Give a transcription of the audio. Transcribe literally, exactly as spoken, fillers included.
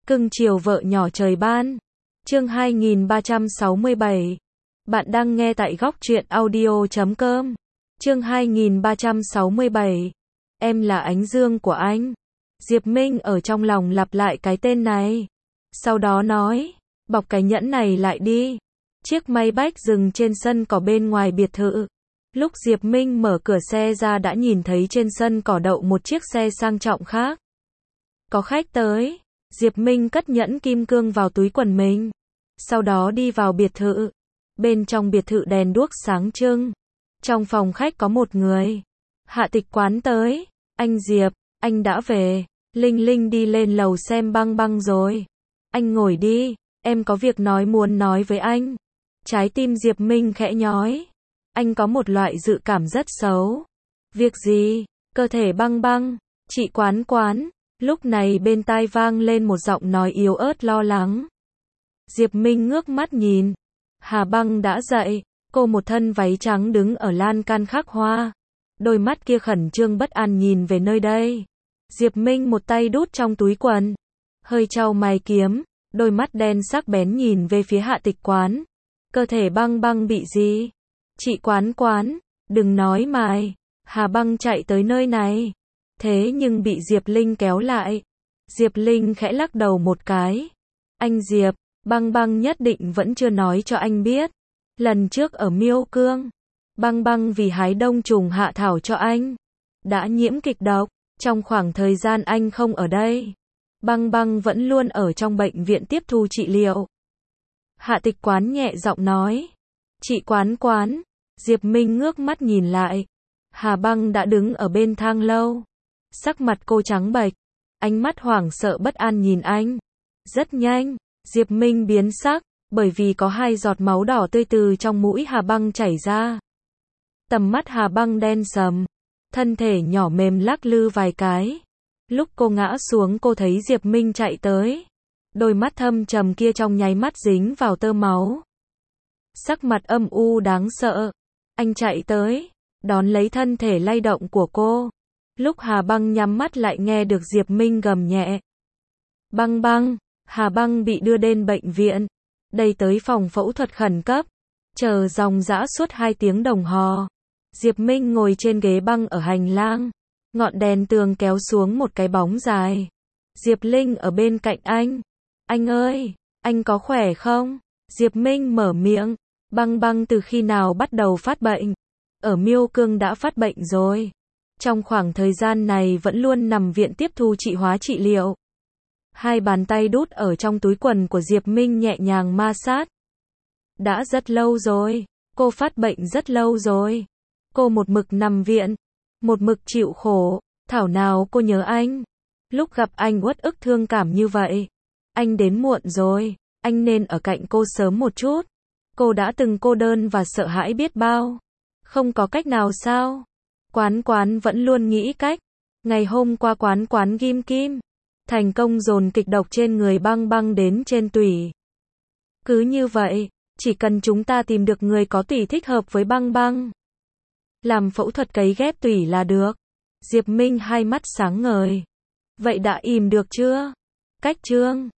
Cưng chiều vợ nhỏ trời ban. Chương hai nghìn ba trăm sáu mươi bảy. Bạn đang nghe tại góc truyện audio chấm com. Chương hai nghìn ba trăm sáu mươi bảy. Em là ánh dương của anh. Diệp Minh ở trong lòng lặp lại cái tên này. Sau đó nói, bọc cái nhẫn này lại đi. Chiếc may bách dừng trên sân cỏ bên ngoài biệt thự. Lúc Diệp Minh mở cửa xe ra đã nhìn thấy trên sân cỏ đậu một chiếc xe sang trọng khác. Có khách tới. Diệp Minh cất nhẫn kim cương vào túi quần mình. Sau đó đi vào biệt thự. Bên trong biệt thự đèn đuốc sáng trưng. Trong phòng khách có một người. Hạ Tịch Quán tới. Anh Diệp, anh đã về. Linh Linh đi lên lầu xem Băng Băng rồi. Anh ngồi đi, em có việc nói muốn nói với anh. Trái tim Diệp Minh khẽ nhói. Anh có một loại dự cảm rất xấu. Việc gì? Cơ thể Băng Băng. Chị Quán Quán. Lúc này bên tai vang lên một giọng nói yếu ớt lo lắng. Diệp Minh ngước mắt nhìn. Hà Băng đã dậy, cô một thân váy trắng đứng ở lan can khắc hoa. Đôi mắt kia khẩn trương bất an nhìn về nơi đây. Diệp Minh một tay đút trong túi quần. Hơi chau mày kiếm, đôi mắt đen sắc bén nhìn về phía Hạ Tịch Quán. Cơ thể Băng Băng bị gì? Chị Quán Quán, đừng nói mài. Hà Băng chạy tới nơi này. Thế nhưng bị Diệp Linh kéo lại. Diệp Linh khẽ lắc đầu một cái. Anh Diệp, Băng Băng nhất định vẫn chưa nói cho anh biết. Lần trước ở Miêu Cương, Băng Băng vì hái đông trùng hạ thảo cho anh, đã nhiễm kịch độc. Trong khoảng thời gian anh không ở đây, Băng Băng vẫn luôn ở trong bệnh viện tiếp thu trị liệu. Hạ Tịch Quán nhẹ giọng nói. Chị Quán Quán. Diệp Minh ngước mắt nhìn lại. Hà Băng đã đứng ở bên thang lâu. Sắc mặt cô trắng bệch, ánh mắt hoảng sợ bất an nhìn anh. Rất nhanh, Diệp Minh biến sắc, bởi vì có hai giọt máu đỏ tươi từ trong mũi Hà Băng chảy ra. Tầm mắt Hà Băng đen sầm, thân thể nhỏ mềm lắc lư vài cái. Lúc cô ngã xuống cô thấy Diệp Minh chạy tới. Đôi mắt thâm trầm kia trong nháy mắt dính vào tơ máu. Sắc mặt âm u đáng sợ. Anh chạy tới, đón lấy thân thể lay động của cô. Lúc Hà Băng nhắm mắt lại nghe được Diệp Minh gầm nhẹ. Băng Băng. Hà Băng bị đưa đến bệnh viện. Đây tới phòng phẫu thuật khẩn cấp. Chờ dòng dã suốt hai tiếng đồng hồ. Diệp Minh ngồi trên ghế băng ở hành lang. Ngọn đèn tường kéo xuống một cái bóng dài. Diệp Linh ở bên cạnh anh. Anh ơi, anh có khỏe không? Diệp Minh mở miệng. Băng Băng từ khi nào bắt đầu phát bệnh? Ở Miêu Cương đã phát bệnh rồi. Trong khoảng thời gian này vẫn luôn nằm viện tiếp thu trị hóa trị liệu. Hai bàn tay đút ở trong túi quần của Diệp Minh nhẹ nhàng ma sát. Đã rất lâu rồi, cô phát bệnh rất lâu rồi. Cô một mực nằm viện, một mực chịu khổ, thảo nào cô nhớ anh. Lúc gặp anh uất ức thương cảm như vậy. Anh đến muộn rồi, anh nên ở cạnh cô sớm một chút. Cô đã từng cô đơn và sợ hãi biết bao. Không có cách nào sao? Quán Quán vẫn luôn nghĩ cách. Ngày hôm qua Quán Quán ghim kim. Thành công dồn kịch độc trên người Băng Băng đến trên tủy. Cứ như vậy, chỉ cần chúng ta tìm được người có tủy thích hợp với Băng Băng, làm phẫu thuật cấy ghép tủy là được. Diệp Minh hai mắt sáng ngời. Vậy đã ìm được chưa? Cách chương